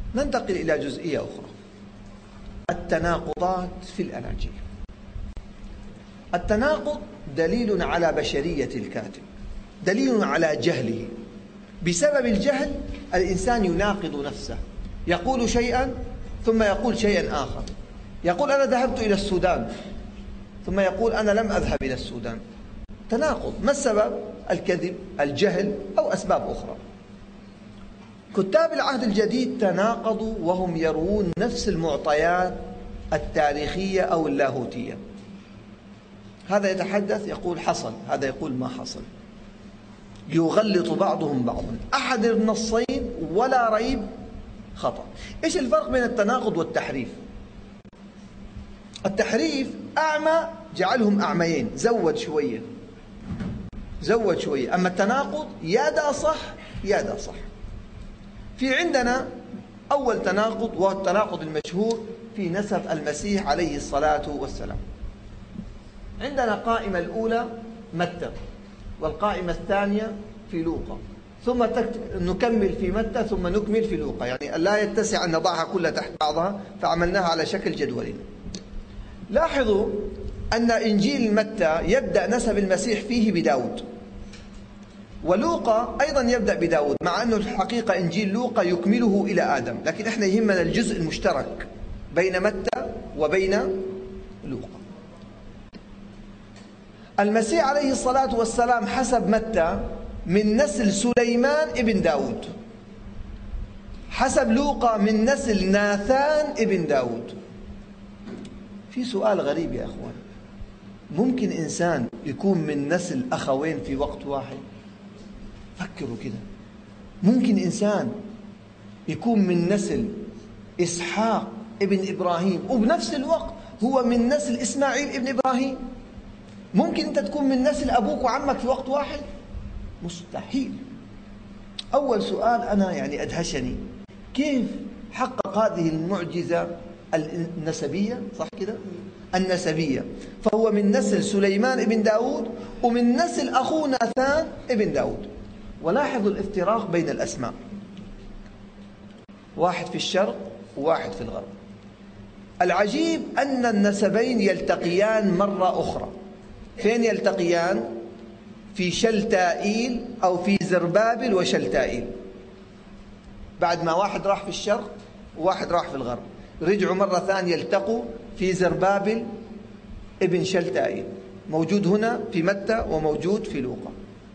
ننتقل إلى جزئية أخرى: التناقضات في الأناجيل. التناقض دليل على بشرية الكاتب، دليل على جهله. بسبب الجهل الإنسان يناقض نفسه، يقول شيئا ثم يقول شيئا آخر. يقول أنا ذهبت إلى السودان، ثم يقول أنا لم أذهب إلى السودان. تناقض. ما السبب؟ الكذب، الجهل، أو أسباب أخرى. كتاب العهد الجديد تناقضوا وهم يروون نفس المعطيات التاريخية أو اللاهوتية. هذا يتحدث يقول حصل، هذا يقول ما حصل، يغلط بعضهم بعضا. أحد النصين ولا ريب خطأ. إيش الفرق بين التناقض والتحريف؟ التحريف أعمى، جعلهم أعميين، زود شوية زود شوية. أما التناقض يا دا صح يا دا صح. في عندنا أول تناقض، وهو التناقض المشهور في نسب المسيح عليه الصلاة والسلام. عندنا قائمة الأولى متى، والقائمة الثانية في لوقا، ثم نكمل في متى، ثم نكمل في لوقا. يعني لا يتسع أن نضعها كلها تحت بعضها، فعملناها على شكل جدول. لاحظوا أن إنجيل متى يبدأ نسب المسيح فيه بداود، ولوقا أيضا يبدأ بداود، مع أنه الحقيقة إنجيل لوقا يكمله إلى آدم، لكن إحنا يهمنا الجزء المشترك بين متى وبين لوقا. المسيح عليه الصلاة والسلام حسب متى من نسل سليمان ابن داود، حسب لوقا من نسل ناثان ابن داود. في سؤال غريب يا أخوان: ممكن إنسان يكون من نسل أخوين في وقت واحد؟ فكروا كده. ممكن إنسان يكون من نسل إسحاق ابن إبراهيم وبنفس الوقت هو من نسل إسماعيل ابن إبراهيم؟ ممكن أنت تكون من نسل أبوك وعمك في وقت واحد؟ مستحيل. أول سؤال أنا يعني أدهشني، كيف حقق هذه المعجزة النسبية؟ صح كده؟ النسبية. فهو من نسل سليمان ابن داود ومن نسل أخوه ناثان ابن داود. ولاحظوا الافتراق بين الأسماء، واحد في الشرق وواحد في الغرب. العجيب أن النسبين يلتقيان مرة أخرى. فين يلتقيان؟ في شلتائيل أو في زربابل وشلتائيل. بعد ما واحد راح في الشرق وواحد راح في الغرب، رجعوا مرة ثانية يلتقوا في زربابل ابن شلتائيل، موجود هنا في متى وموجود في لوقا.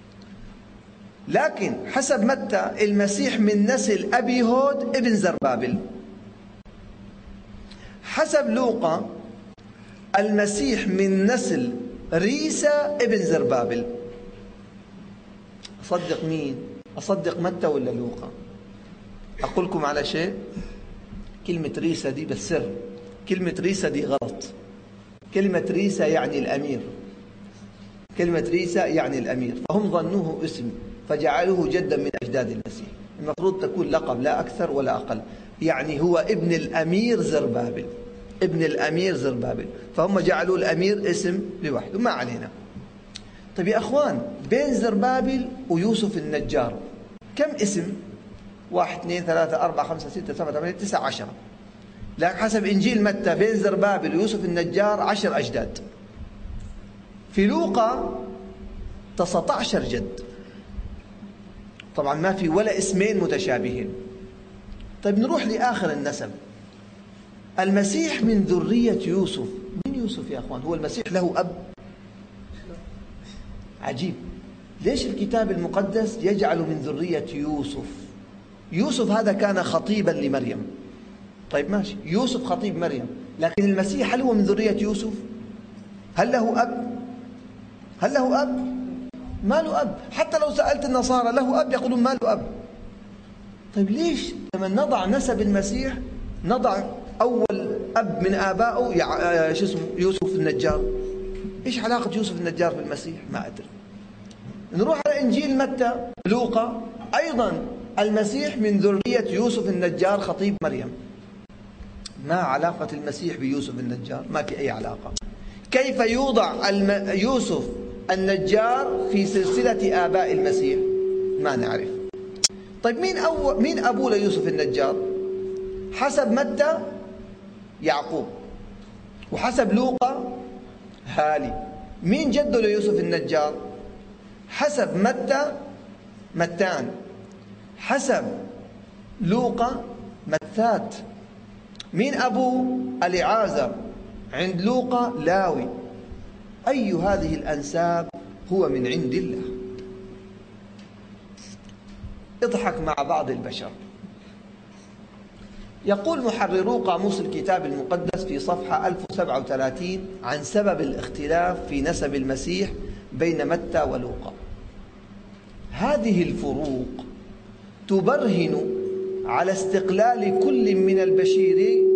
لكن حسب متى المسيح من نسل أبي هود ابن زربابل. حسب لوقا المسيح من نسل ريسا ابن زربابل. أصدق مين؟ أصدق متى ولا لوقا؟ أقول لكم على شيء، كلمة ريسا دي بالسر، كلمة ريسا دي غلط. كلمة ريسا يعني الأمير، كلمة ريسا يعني الأمير، فهم ظنوه اسم فجعلوه جدا من أجداد المسيح. المفروض تكون لقب لا أكثر ولا أقل، يعني هو ابن الأمير زربابل، ابن الأمير زربابل، فهم جعلوا الأمير اسم لوحده. ما علينا. طيب يا أخوان، بين زربابل ويوسف النجار كم اسم؟ 1 2 3 4 5 6 7 8 9 10. لكن حسب إنجيل متى بين زربابل ويوسف النجار 10 أجداد. في لوقا 19 جد. طبعا ما في ولا اسمين متشابهين. طيب نروح لآخر النسب. المسيح من ذرية يوسف. من يوسف يا أخوان؟ هو المسيح له أب؟ عجيب. ليش الكتاب المقدس يجعل من ذرية يوسف؟ يوسف هذا كان خطيبا لمريم. طيب ماشي، يوسف خطيب مريم، لكن المسيح هل هو من ذرية يوسف؟ هل له أب؟ هل له أب؟ ما له أب. حتى لو سألت النصارى له أب يقولون ما له أب. طيب ليش لما نضع نسب المسيح نضع أول أب من آبائه شو اسمه يوسف النجار؟ إيش علاقة يوسف النجار بالمسيح؟ ما أدري. نروح على إنجيل متى لوقا، أيضا المسيح من ذرية يوسف النجار خطيب مريم. ما علاقة المسيح بيوسف النجار؟ ما في أي علاقة. كيف يوضع يوسف النجار في سلسلة آباء المسيح؟ ما نعرف. طيب مين أبوه ليوسف النجار؟ حسب متى يعقوب، وحسب لوقا هالي. مين جده ليوسف النجار؟ حسب متى متان، حسب لوقا متات. مين أبو اليعازر؟ عند لوقا لاوي. أي هذه الأنساب هو من عند الله. اضحك مع بعض البشر. يقول محررو قاموس الكتاب المقدس في صفحة 1037 عن سبب الاختلاف في نسب المسيح بين متى ولوقا: هذه الفروق تبرهن على استقلال كل من البشيرين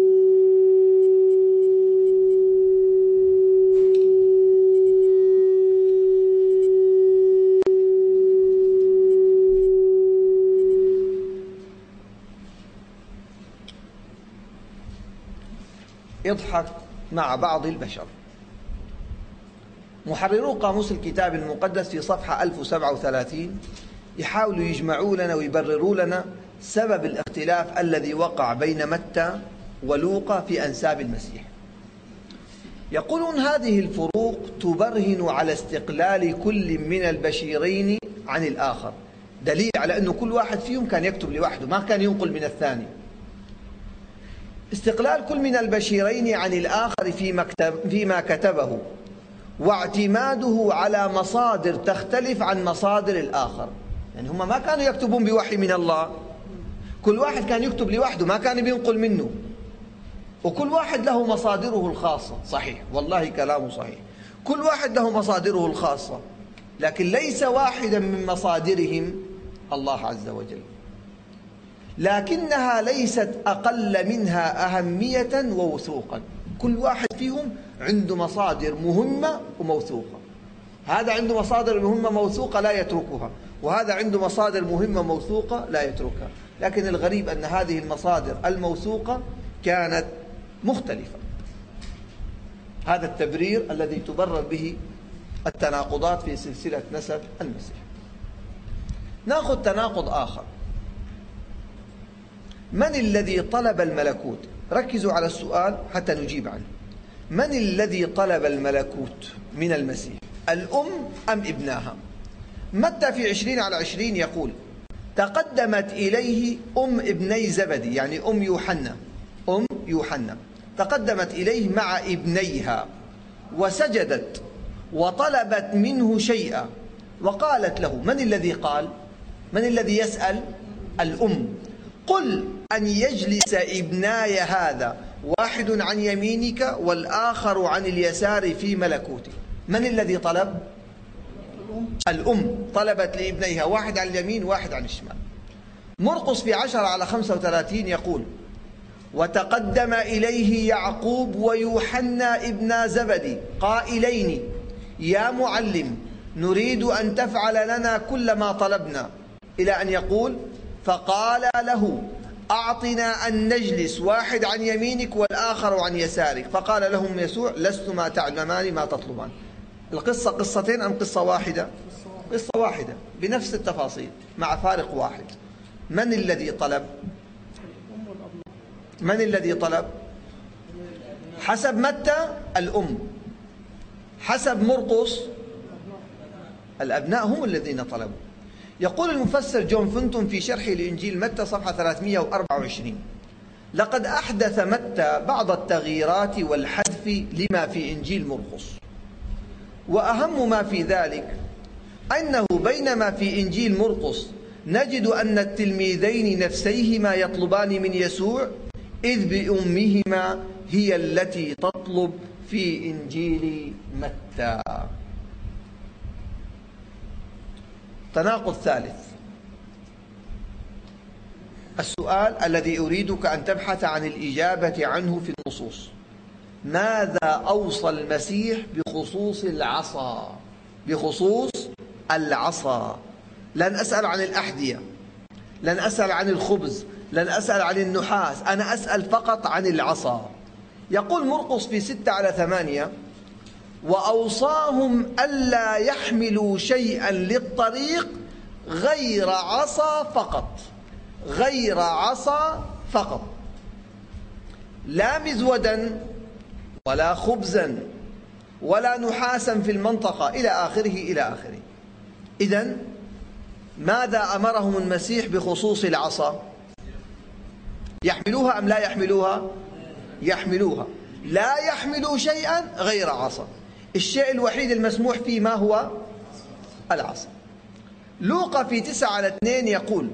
يضحك مع بعض البشر. محررو قاموس الكتاب المقدس في صفحة 1037 يحاولوا يجمعوا لنا ويبرروا لنا سبب الاختلاف الذي وقع بين متى ولوقا في أنساب المسيح. يقولون هذه الفروق تبرهن على استقلال كل من البشيرين عن الآخر، دليل على أنه كل واحد فيهم كان يكتب لوحده، ما كان ينقل من الثاني. استقلال كل من البشيرين عن الآخر فيما كتبه، واعتماده على مصادر تختلف عن مصادر الآخر. يعني هم ما كانوا يكتبون بوحي من الله، كل واحد كان يكتب لوحده، ما كان بينقل منه، وكل واحد له مصادره الخاصة. صحيح، والله كلامه صحيح، كل واحد له مصادره الخاصة، لكن ليس واحدا من مصادرهم الله عز وجل، لكنها ليست أقل منها أهمية ووثوقا. كل واحد فيهم عنده مصادر مهمة وموثوقة، هذا عنده مصادر مهمة موثوقة لا يتركها، وهذا عنده مصادر مهمة موثوقة لا يتركها. لكن الغريب أن هذه المصادر الموثوقة كانت مختلفة. هذا التبرير الذي تبرر به التناقضات في سلسلة نسب المسيح. نأخذ تناقض آخر: من الذي طلب الملكوت؟ ركزوا على السؤال حتى نجيب عنه. من الذي طلب الملكوت من المسيح؟ الأم أم ابناها؟ متى في 20/20 يقول: تقدمت إليه أم ابني زبدي، يعني أم يوحنا تقدمت إليه مع ابنيها وسجدت وطلبت منه شيئا وقالت له. من الذي قال؟ من الذي يسأل؟ الأم. قل أن يجلس ابناي هذا واحد عن يمينك والآخر عن اليسار في ملكوتي. من الذي طلب؟ الأم طلبت لابنيها، واحد عن اليمين واحد عن الشمال. مرقس في 10/35 يقول: وتقدم إليه يعقوب ويوحنا ابنا زبدي قائلين: يا معلم، نريد أن تفعل لنا كل ما طلبنا، إلى أن يقول: فقال له: أعطنا أن نجلس واحد عن يمينك والآخر عن يسارك. فقال لهم يسوع: لستما تعلمان ما تطلبان. القصة قصتين أم قصة واحدة؟ قصة واحدة بنفس التفاصيل مع فارق واحد. من الذي طلب؟ من الذي طلب؟ حسب متى الأم، حسب مرقس الأبناء هم الذين طلبوا. يقول المفسر جون فنتون في شرحه لإنجيل متى صفحة 324: لقد أحدث متى بعض التغييرات والحذف لما في إنجيل مرقس، وأهم ما في ذلك أنه بينما في إنجيل مرقس نجد أن التلميذين نفسيهما يطلبان من يسوع، إذ بأمهما هي التي تطلب في إنجيل متى. تناقض ثالث. السؤال الذي أريدك أن تبحث عن الإجابة عنه في النصوص: ماذا أوصى المسيح بخصوص العصا؟ بخصوص العصا. لن أسأل عن الأحذية، لن أسأل عن الخبز، لن أسأل عن النحاس، أنا أسأل فقط عن العصا. يقول مرقس في 6/8: وأوصاهم ألا يحملوا شيئا للطريق غير عصا فقط. غير عصا فقط. لا مزودا ولا خبزا ولا نحاسا في المنطقة إلى آخره. إذن ماذا أمرهم المسيح بخصوص العصا؟ يحملوها أم لا يحملوها؟ يحملوها. لا يحملوا شيئا غير عصا. الشيء الوحيد المسموح فيه ما هو؟ العصا. لوقا في 9:2 يقول: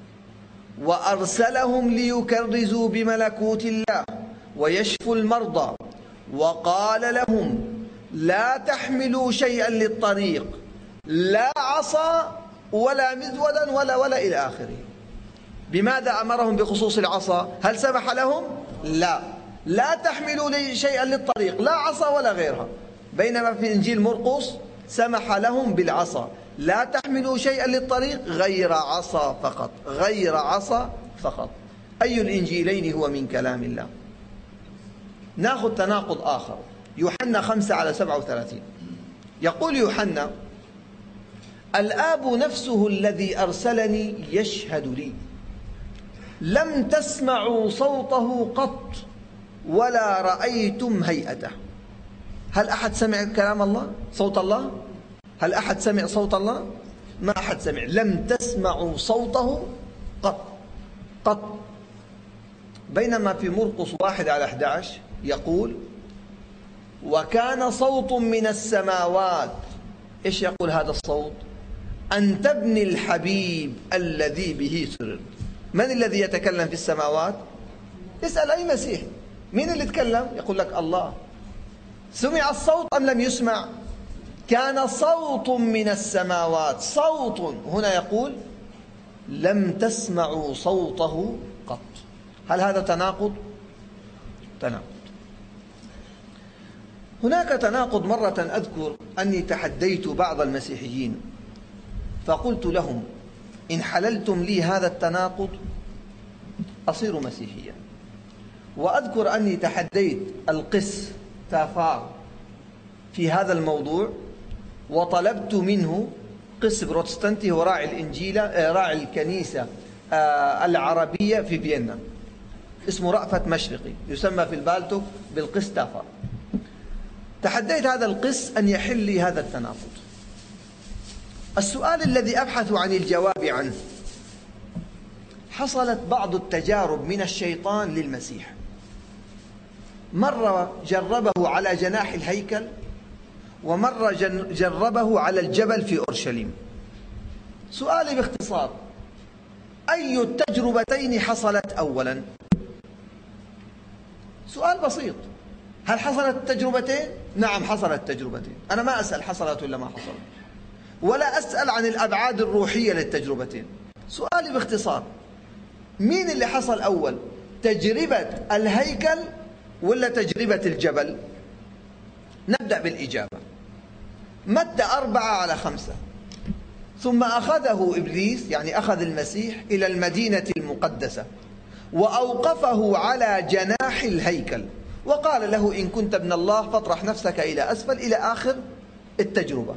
وأرسلهم ليكرزوا بملكوت الله ويشفوا المرضى وقال لهم لا تحملوا شيئا للطريق، لا عصا ولا مزودا ولا إلى آخره. بماذا أمرهم بخصوص العصا؟ هل سمح لهم؟ لا تحملوا شيئا للطريق، لا عصا ولا غيرها. بينما في إنجيل مرقس سمح لهم بالعصا. لا تحملوا شيئا للطريق غير عصا فقط. أي الإنجيلين هو من كلام الله؟ نأخذ تناقض آخر. يوحنا 5:37 يقول يوحنا: الآب نفسه الذي أرسلني يشهد لي، لم تسمعوا صوته قط ولا رأيتم هيئته. هل أحد سمع كلام الله؟ صوت الله؟ هل أحد سمع صوت الله؟ ما أحد سمع. لم تسمعوا صوته قط. بينما في مرقس 1:11 يقول: وكان صوت من السماوات. إيش يقول هذا الصوت؟ أنت ابني الحبيب الذي به سررت. من الذي يتكلم في السماوات؟ اسأل أي مسيح، مين اللي يتكلم؟ يقول لك الله. سمع الصوت أم لم يسمع؟ كان صوت من السماوات. صوت هنا يقول لم تسمعوا صوته قط. هل هذا تناقض؟ تناقض. هناك تناقض. مرة أذكر أني تحديت بعض المسيحيين فقلت لهم: إن حللتم لي هذا التناقض أصير مسيحيا. وأذكر أني تحديت القس تافار في هذا الموضوع، وطلبت منه، قس بروتستانتي هو راعي الكنيسة العربية في فيينا، اسمه رأفت مشرقي، يسمى في البالتوك بالقس تافار. تحديت هذا القس أن يحل لي هذا التناقض. السؤال الذي أبحث عن الجواب عنه: حصلت بعض التجارب من الشيطان للمسيح. مرة جربه على جناح الهيكل، ومرة جربه على الجبل في أورشليم. سؤالي باختصار: أي التجربتين حصلت أولا؟ سؤال بسيط. هل حصلت التجربتين؟ نعم حصلت التجربتين. أنا ما أسأل حصلت ولا ما حصلت، ولا أسأل عن الأبعاد الروحية للتجربتين. سؤالي باختصار: مين اللي حصل أول؟ تجربة الهيكل ولا تجربة الجبل؟ نبدأ بالإجابة. متى 4:5: ثم أخذه إبليس، يعني أخذ المسيح، إلى المدينة المقدسة وأوقفه على جناح الهيكل وقال له: إن كنت ابن الله فاطرح نفسك إلى أسفل، إلى آخر التجربة.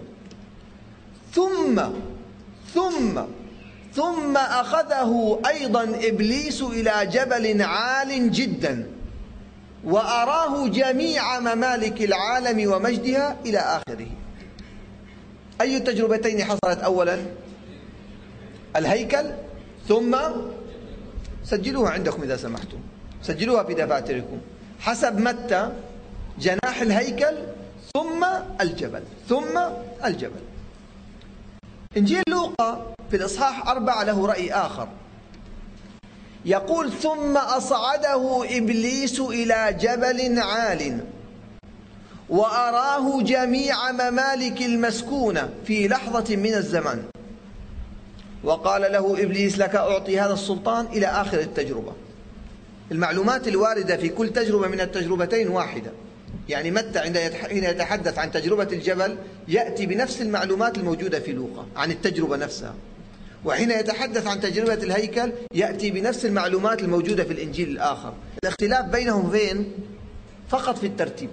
ثم أخذه أيضا إبليس إلى جبل عال جدا وأراه جميع ممالك العالم ومجدها إلى آخره. أي التجربتين حصلت أولا؟ الهيكل، ثم سجلوها عندكم إذا سمحتم، سجلوها في دفاتركم. حسب متى جناح الهيكل ثم الجبل. إنجيل لوقا في الإصحاح 4 له رأي آخر، يقول: ثم أصعده إبليس إلى جبل عال وأراه جميع ممالك المسكونة في لحظة من الزمان وقال له إبليس: لك أعطي هذا السلطان، إلى آخر التجربة. المعلومات الواردة في كل تجربة من التجربتين واحدة. يعني متى حين يتحدث عن تجربة الجبل يأتي بنفس المعلومات الموجودة في لوقا عن التجربة نفسها، وحين يتحدث عن تجربة الهيكل يأتي بنفس المعلومات الموجودة في الإنجيل الآخر. الاختلاف بينهم فين؟ فقط في الترتيب.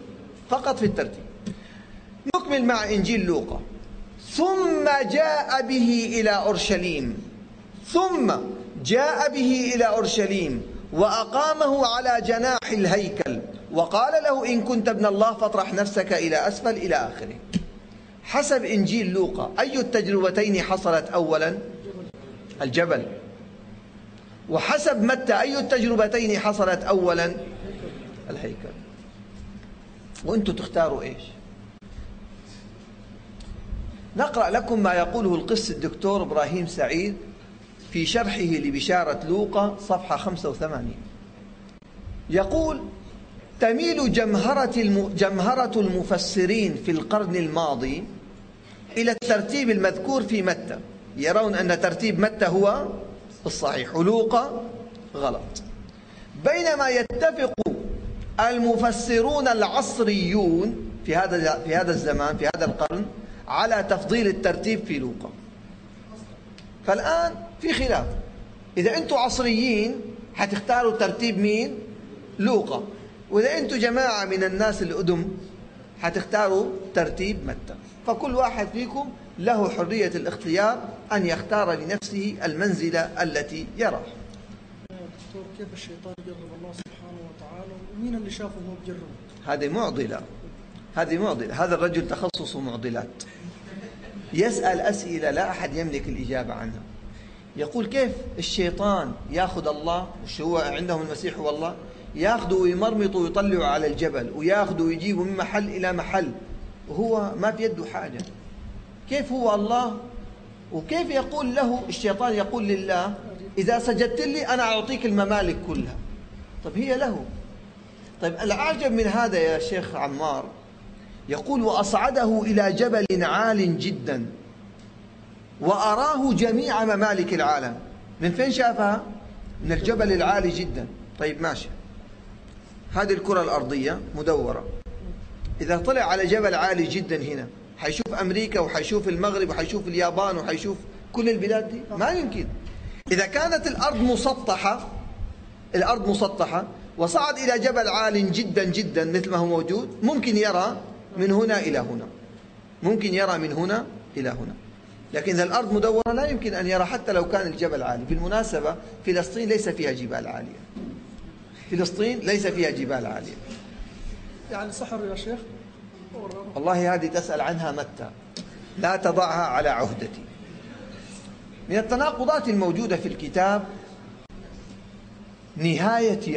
نكمل مع إنجيل لوقا. ثم جاء به إلى أورشليم وأقامه على جناح الهيكل وقال له إن كنت ابن الله فاطرح نفسك إلى أسفل إلى آخره. حسب إنجيل لوقا أي التجربتين حصلت أولا؟ الجبل. وحسب متى أي التجربتين حصلت أولا؟ الهيكل. وأنتم تختاروا إيش؟ نقرأ لكم ما يقوله القس الدكتور إبراهيم سعيد في شرحه لبشارة لوقا صفحة 85. يقول: تميل جمهرة المفسرين في القرن الماضي إلى الترتيب المذكور في متى، يرون أن ترتيب متى هو الصحيح ولوقا غلط، بينما يتفق المفسرون العصريون في هذا الزمان في هذا القرن على تفضيل الترتيب في لوقا. فالآن في خلاف، إذا أنتم عصريين حتختاروا ترتيب مين؟ لوقا، وإذا أنتم جماعة من الناس القدم حتختاروا ترتيب متى. فكل واحد فيكم له حرية الاختيار أن يختار لنفسه المنزلة التي يراها. دكتور، كيف الشيطان يجرب الله سبحانه وتعالى ومين اللي شافه وهو بجربه؟ هذه معضلة. هذا الرجل تخصصه معضلات، يسأل أسئلة لا أحد يملك الإجابة عنها. يقول كيف الشيطان يأخذ الله، وش هو عندهم المسيح هو الله، يأخذه ويمرمطه ويطلعه على الجبل ويأخذه ويجيبه من محل إلى محل وهو ما في يده حاجة؟ كيف هو الله؟ وكيف يقول له الشيطان يقول لله إذا سجدت لي أنا أعطيك الممالك كلها؟ طب هي له. طيب الأعجب من هذا يا شيخ عمار، يقول: وأصعده إلى جبل عال جدا وأراه جميع ممالك العالم. من فين شافها؟ من الجبل العالي جدا. طيب ماشي، هذه الكرة الأرضية مدورة، إذا طلع على جبل عالي جدا هنا حيشوف أمريكا وحيشوف المغرب وحيشوف اليابان وحيشوف كل البلاد دي؟ ما يمكن. إذا كانت الأرض مسطحة وصعد إلى جبل عال جدا جدا مثل ما هو موجود، ممكن يرى من هنا إلى هنا، ممكن يرى من هنا إلى هنا. لكن إذا الأرض مدورة لا يمكن أن يرى حتى لو كان الجبل عالي. بالمناسبة فلسطين ليس فيها جبال عالية، فلسطين ليس فيها جبال عالية. يعني سحر يا شيخ؟ والله هذه تسأل عنها متى، لا تضعها على عهدتي. من التناقضات الموجودة في الكتاب نهاية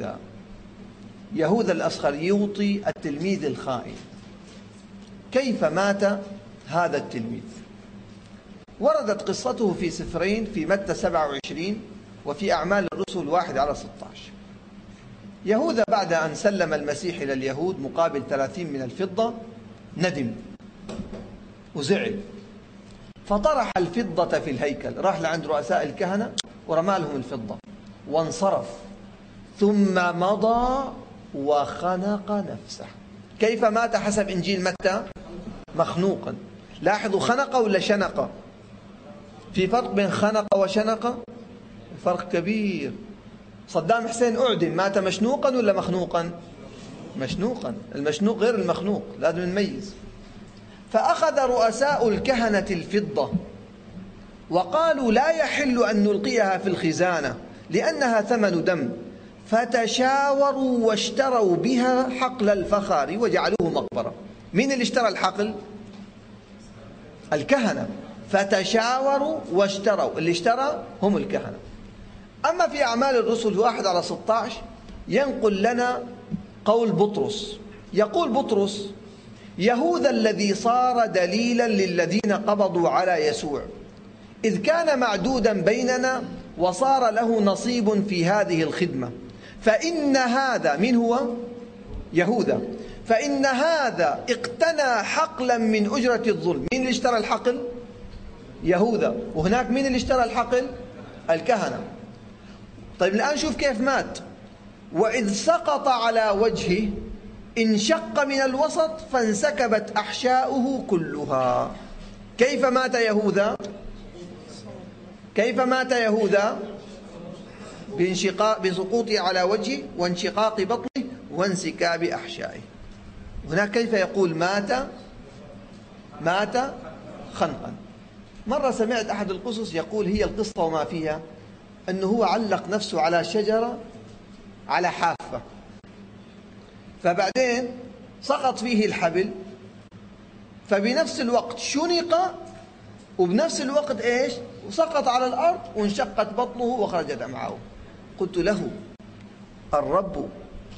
يهوذا الأسخريوطي التلميذ الخائن. كيف مات هذا التلميذ؟ وردت قصته في سفرين، في متى 27 وفي أعمال الرسل 1:16. يهوذا بعد أن سلم المسيح إلى اليهود مقابل 30 من الفضة ندم وزعل، فطرح الفضة في الهيكل، راح لعند رؤساء الكهنة ورمى لهم الفضة وانصرف، ثم مضى وخنق نفسه. كيف مات حسب إنجيل متى؟ مخنوقا. لاحظوا، خنق ولا شنق؟ في فرق بين خنق وشنق، فرق كبير. صدام حسين أعدم، مات مشنوقا ولا مخنوقا؟ مشنوقا. المشنوق غير المخنوق، لازم نميز. فأخذ رؤساء الكهنة الفضة وقالوا لا يحل أن نلقيها في الخزانة لأنها ثمن دم، فتشاوروا واشتروا بها حقل الفخار وجعلوه مقبرة. مين اللي اشترى الحقل؟ الكهنة. فتشاوروا واشتروا، اللي اشترى هم الكهنة. أما في أعمال الرسل 1:16 ينقل لنا قول بطرس، يقول بطرس: يهوذا الذي صار دليلا للذين قبضوا على يسوع إذ كان معدودا بيننا وصار له نصيب في هذه الخدمة، فإن هذا، من هو؟ يهوذا، فإن هذا اقتنى حقلا من أجرة الظلم. مين اللي اشترى الحقل؟ يهوذا. وهناك مين اللي اشترى الحقل؟ الكهنة. طيب الآن شوف كيف مات: وإذ سقط على وجهه انشق من الوسط فانسكبت أحشاؤه كلها. كيف مات يهوذا؟ كيف مات يهوذا؟ بسقوطه على وجهه وانشقاق بطنه وانسكاب أحشائه. هناك كيف يقول مات خنقا. مرة سمعت أحد القصص يقول هي القصة وما فيها أنه هو علق نفسه على شجرة على حافة، فبعدين سقط فيه الحبل، فبنفس الوقت شنق، وبنفس الوقت إيش؟ وسقط على الأرض وانشقت بطنه وخرجت أمعاؤه. قلت له: الرب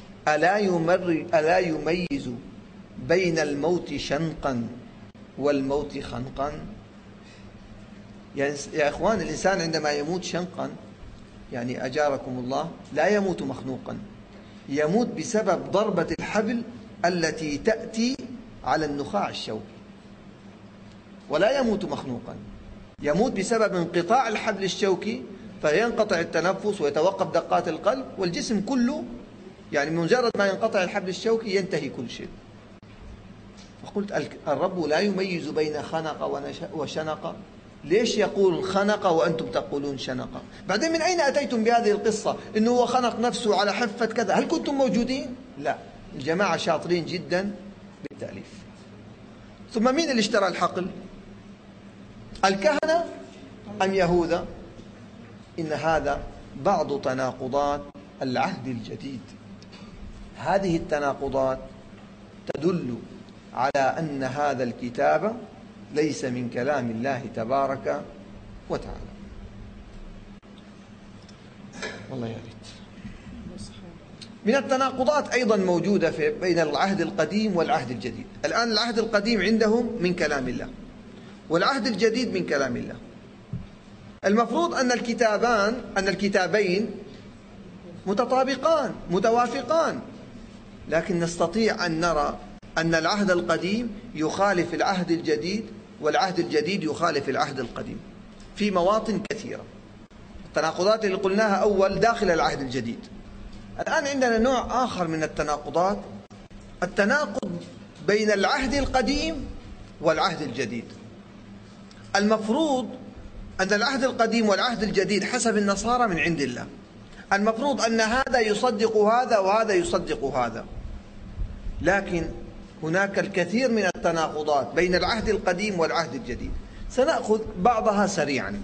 ألا يميز بين الموت شنقا والموت خنقا؟ يعني يا إخوان، الإنسان عندما يموت شنقا، يعني أجاركم الله، لا يموت مخنوقا، يموت بسبب ضربة الحبل التي تأتي على النخاع الشوكي، ولا يموت مخنوقا، يموت بسبب انقطاع الحبل الشوكي، فينقطع التنفس ويتوقف دقات القلب والجسم كله، يعني مجرد ما ينقطع الحبل الشوكي ينتهي كل شيء. فقلت: الرب لا يميز بين خنق وشنق. ليش يقول خنق وأنتم تقولون شنق؟ بعدين من أين أتيتم بهذه القصة إنه هو خنق نفسه على حفة كذا؟ هل كنتم موجودين؟ لا، الجماعة شاطرين جدا بالتأليف. ثم مين اللي اشترى الحقل؟ الكهنة أم يهوذا؟ إن هذا بعض تناقضات العهد الجديد. هذه التناقضات تدل على أن هذا الكتاب ليس من كلام الله تبارك وتعالى. والله يا ريت. من التناقضات أيضا موجودة بين العهد القديم والعهد الجديد. الآن العهد القديم عندهم من كلام الله، والعهد الجديد من كلام الله. المفروض أن الكتابين متطابقان متوافقان، لكن نستطيع أن نرى أن العهد القديم يخالف العهد الجديد، والعهد الجديد يخالف العهد القديم في مواطن كثيرة. التناقضات اللي قلناها أول داخل العهد الجديد. الآن عندنا نوع آخر من التناقضات، التناقض بين العهد القديم والعهد الجديد. المفروض أن العهد القديم والعهد الجديد حسب النصارى من عند الله، المفروض أن هذا يصدق هذا وهذا يصدق هذا، لكن هناك الكثير من التناقضات بين العهد القديم والعهد الجديد. سنأخذ بعضها سريعا.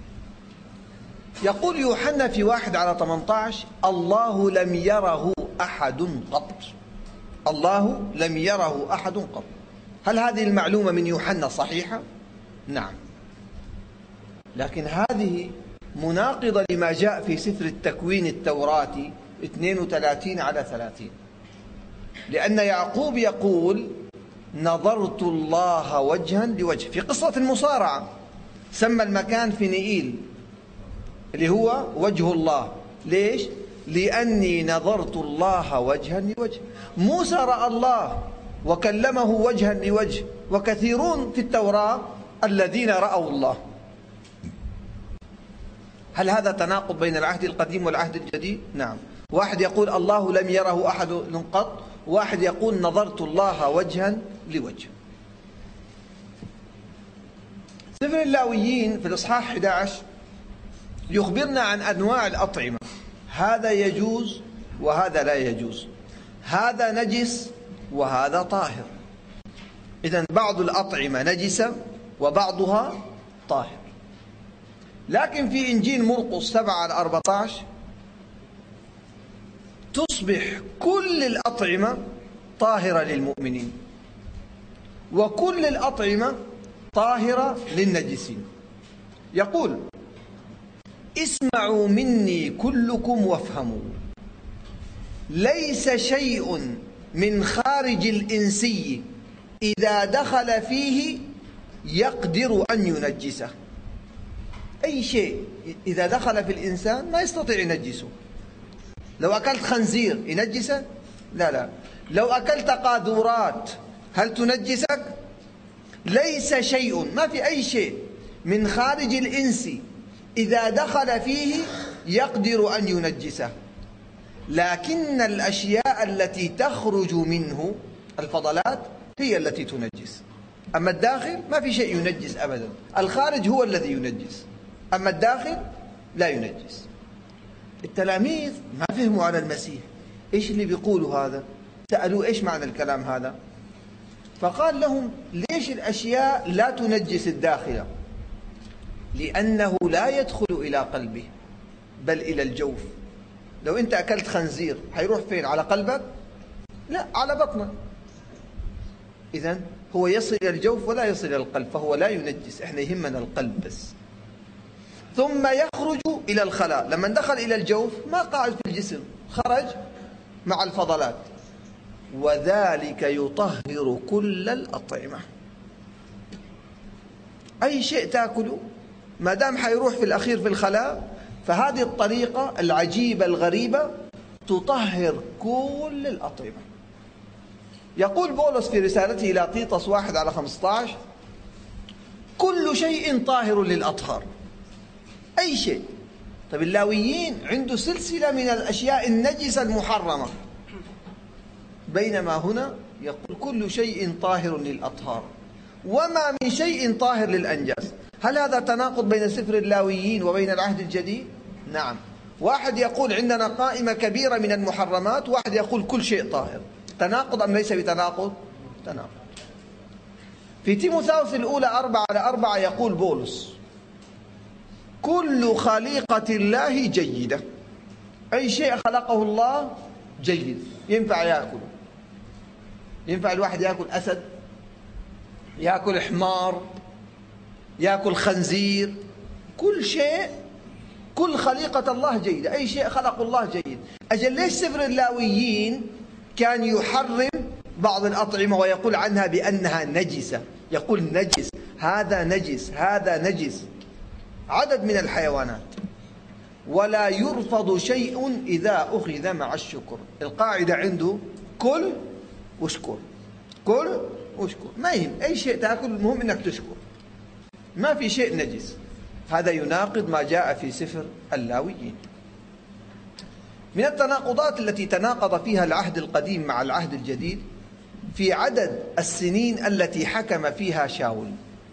يقول يوحنا في 1:18: الله لم يره أحد قط. الله لم يره أحد قط. هل هذه المعلومة من يوحنا صحيحة؟ نعم، لكن هذه مناقضة لما جاء في سفر التكوين التوراتي 32:30، لأن يعقوب يقول: نظرت الله وجها لوجه، في قصة المصارعة سمى المكان فينيئيل اللي هو وجه الله. ليش؟ لأني نظرت الله وجها لوجه. موسى رأى الله وكلمه وجها لوجه، وكثيرون في التوراة الذين رأوا الله. هل هذا تناقض بين العهد القديم والعهد الجديد؟ نعم. واحد يقول الله لم يره أحد قط، واحد يقول نظرت الله وجها لوجه. سفر اللاويين في الإصحاح 11 يخبرنا عن أنواع الأطعمة، هذا يجوز وهذا لا يجوز، هذا نجس وهذا طاهر. إذن بعض الأطعمة نجسة وبعضها طاهر. لكن في إنجيل مرقس 7:14 تصبح كل الأطعمة طاهرة للمؤمنين، وكل الأطعمة طاهرة للنجسين. يقول: اسمعوا مني كلكم وافهموا، ليس شيء من خارج الإنسي إذا دخل فيه يقدر أن ينجسه. أي شيء إذا دخل في الإنسان ما يستطيع ينجسه. لو أكلت خنزير ينجسك؟ لا. لو أكلت قاذورات هل تنجسك؟ ليس شيء، ما في أي شيء من خارج الإنس إذا دخل فيه يقدر أن ينجسه، لكن الأشياء التي تخرج منه الفضلات هي التي تنجس. أما الداخل ما في شيء ينجس أبدا، الخارج هو الذي ينجس، أما الداخل لا ينجس. التلاميذ ما فهموا على المسيح، إيش اللي بيقولوا هذا؟ سألوا إيش معنى الكلام هذا؟ فقال لهم: ليش الأشياء لا تنجس الداخل؟ لأنه لا يدخل إلى قلبه بل إلى الجوف، لو أنت أكلت خنزير هيروح فين؟ على قلبك؟ لا، على بطنك. إذن هو يصل إلى الجوف ولا يصل إلى القلب، فهو لا ينجس، إحنا يهمنا القلب بس. ثم يخرج إلى الخلاء، لما دخل إلى الجوف ما قاعد في الجسم، خرج مع الفضلات. وذلك يطهر كل الأطعمة. أي شيء تأكله ما دام حيروح في الأخير في الخلاء، فهذه الطريقة العجيبة الغريبة تطهر كل الأطعمة. يقول بولس في رسالته إلى تيطس 1:15: كل شيء طاهر للأطهار. أي شيء. طيب اللاويين عنده سلسلة من الأشياء النجسة المحرمة، بينما هنا يقول كل شيء طاهر للأطهار، وما من شيء طاهر للأنجاس. هل هذا تناقض بين سفر اللاويين وبين العهد الجديد؟ نعم. واحد يقول عندنا قائمة كبيرة من المحرمات، واحد يقول كل شيء طاهر. تناقض أم ليس بتناقض؟ تناقض. في تيموثاوس الأولى 4:4 يقول بولس: كل خليقة الله جيدة. أي شيء خلقه الله جيد، ينفع يأكل. ينفع الواحد يأكل أسد، يأكل حمار، يأكل خنزير، كل شيء، كل خليقة الله جيدة. أي شيء خلقه الله جيد. أجل ليش سفر اللاويين كان يحرم بعض الأطعمة ويقول عنها بأنها نجسة؟ يقول نجس، هذا نجس، هذا نجس. عدد من الحيوانات. ولا يرفض شيء إذا أخذ مع الشكر. القاعدة عنده كل واشكر، كل واشكر، ما يهم أي شيء تأكل، المهم أنك تشكر، ما في شيء نجس. هذا يناقض ما جاء في سفر اللاويين. من التناقضات التي تناقض فيها العهد القديم مع العهد الجديد في عدد السنين التي حكم فيها شاول.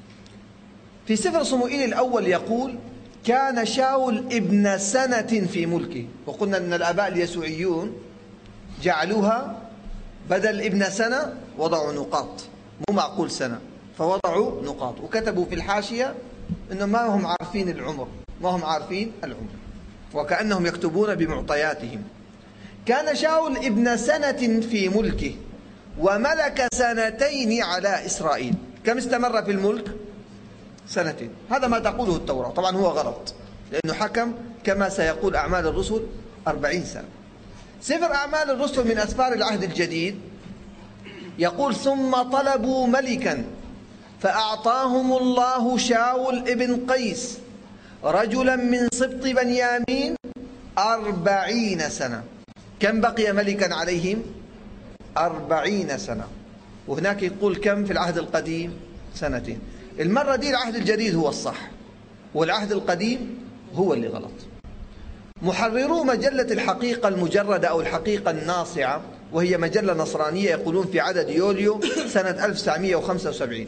في سفر صموئيل الأول يقول: كان شاول ابن سنة في ملكه. وقلنا أن الآباء اليسوعيون جعلوها بدل ابن سنة وضعوا نقاط، مو معقول سنة، فوضعوا نقاط، وكتبوا في الحاشية أنه ما هم عارفين العمر، ما هم عارفين العمر، وكأنهم يكتبون بمعطياتهم. كان شاول ابن سنة في ملكه وملك 2 على إسرائيل. كم استمر في الملك؟ 2. هذا ما تقوله التوراة. طبعا هو غلط، لأنه حكم كما سيقول أعمال الرسل 40 سنة. سفر أعمال الرسل من أسفار العهد الجديد يقول: ثم طلبوا ملكا فأعطاهم الله شاول ابن قيس رجلا من سبط بنيامين 40 سنة. كم بقي ملكا عليهم؟ 40 سنة. وهناك يقول كم في العهد القديم؟ 2. المرة دي العهد الجديد هو الصح، والعهد القديم هو اللي غلط. محررو مجلة الحقيقة المجردة أو الحقيقة الناصعة، وهي مجلة نصرانية، يقولون في عدد يوليو سنة 1975: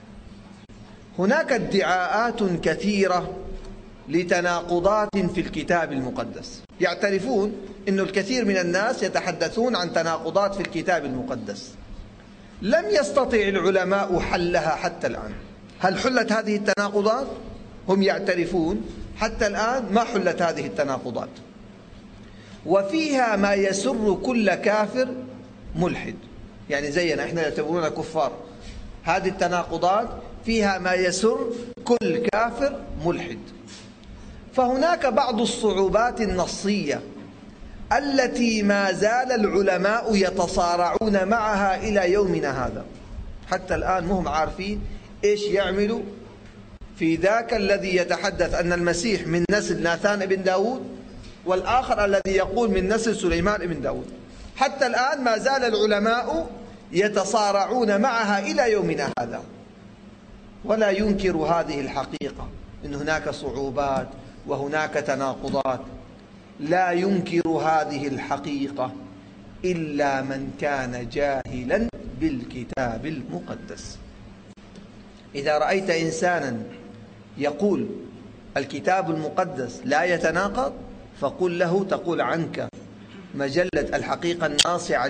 هناك ادعاءات كثيرة لتناقضات في الكتاب المقدس. يعترفون أن الكثير من الناس يتحدثون عن تناقضات في الكتاب المقدس لم يستطع العلماء حلها حتى الآن. هل حلت هذه التناقضات؟ هم يعترفون حتى الآن ما حلت هذه التناقضات. وفيها ما يسر كل كافر ملحد، يعني زينا احنا يعتبرون كفار. هذه التناقضات فيها ما يسر كل كافر ملحد. فهناك بعض الصعوبات النصية التي ما زال العلماء يتصارعون معها إلى يومنا هذا. حتى الآن مهم عارفين إيش يعملوا في ذاك الذي يتحدث أن المسيح من نسل ناثان بن داود، والآخر الذي يقول من نسل سليمان بن داود. حتى الآن ما زال العلماء يتصارعون معها إلى يومنا هذا. ولا ينكر هذه الحقيقة، إن هناك صعوبات وهناك تناقضات. لا ينكر هذه الحقيقة إلا من كان جاهلا بالكتاب المقدس. إذا رأيت إنسانا يقول الكتاب المقدس لا يتناقض، فقل له، تقول عنك مجلة الحقيقة الناصعة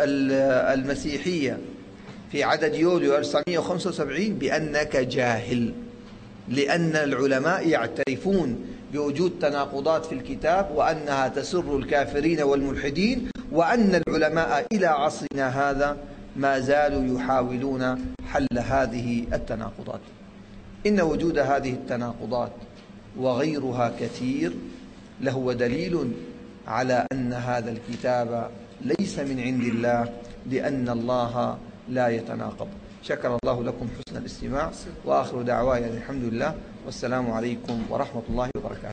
المسيحية في عدد يوليو 1975 بأنك جاهل، لأن العلماء يعترفون بوجود تناقضات في الكتاب وأنها تسر الكافرين والملحدين، وأن العلماء إلى عصرنا هذا ما زالوا يحاولون حل هذه التناقضات. إن وجود هذه التناقضات وغيرها كثير لهو دليل على أن هذا الكتاب ليس من عند الله، لأن الله لا يتناقض. شكر الله لكم حسن الاستماع، وآخر دعوانا الحمد لله، والسلام عليكم ورحمة الله وبركاته.